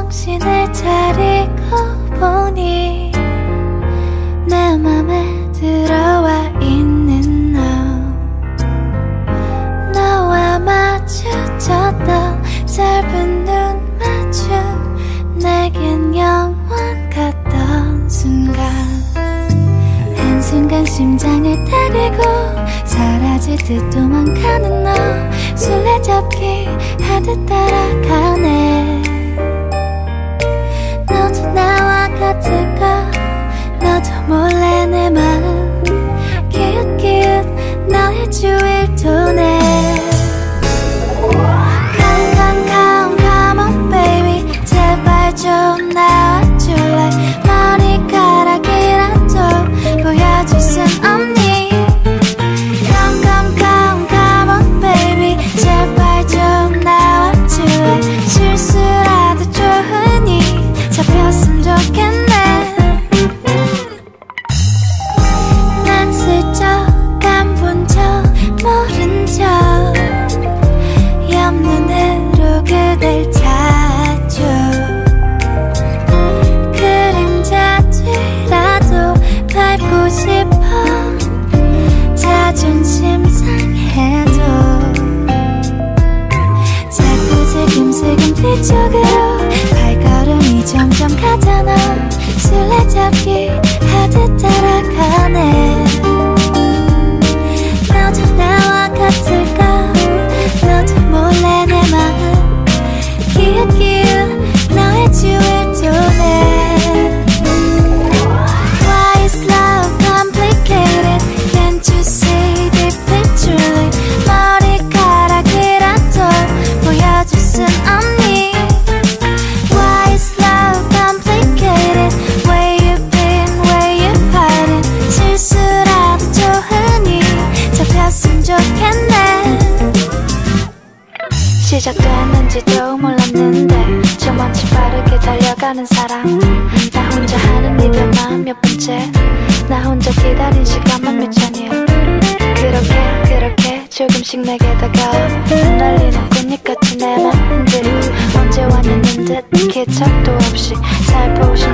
정신을 차리고 보니 내 맘에 들어와 있는 너와 마주쳤던 짧은 눈 마주 내겐 영원 같던 순간 한순간 심장을 때리고 사라지듯 도망가는 너 술래잡기 하듯 따라가네. 너도 나와 같을까? 너도 몰래 내 마음 기웃기웃 너의 주위를 도네. Come on baby 제발 좀 나와줄래. 머리카락이라도 보여줄 순 없니? Come on baby 제발 좀 나와줄래. 실수라도 좋으니 잡혔으면 좋겠네. 난 슬쩍 안 본 척 모른 척 옆눈으로 그댈 찾죠. 그림자 뒤라도 밟고 싶어 자존심 상해도 자꾸 슬금슬금 뒤쪽으로 발걸음이 점점 가잖아. 술래잡기 하듯 따라가네. 너도 나와 같을까? 너도 몰래 내 마음 기웃기웃 너의 주위를 도네. Why is love complicated? Can't you see deeply truly? 머리카락이라도 보여줄 순 없니? Why is love complicated? Where you been, where you hiding? 실수라도 좋으니 잡혔으면 좋겠네. 시작됐는지도 몰랐는데 저만치 빠르게 달려가는 사랑. 나 혼자 하는 이별만 몇 번째. 나 혼자 기다린 시간만 몇 천일. 그렇게 조금씩 내게 다가와 날리는 꽃잎같이 내 맘 흔들고 언제 왔냐는 듯 기척도 없이 살포시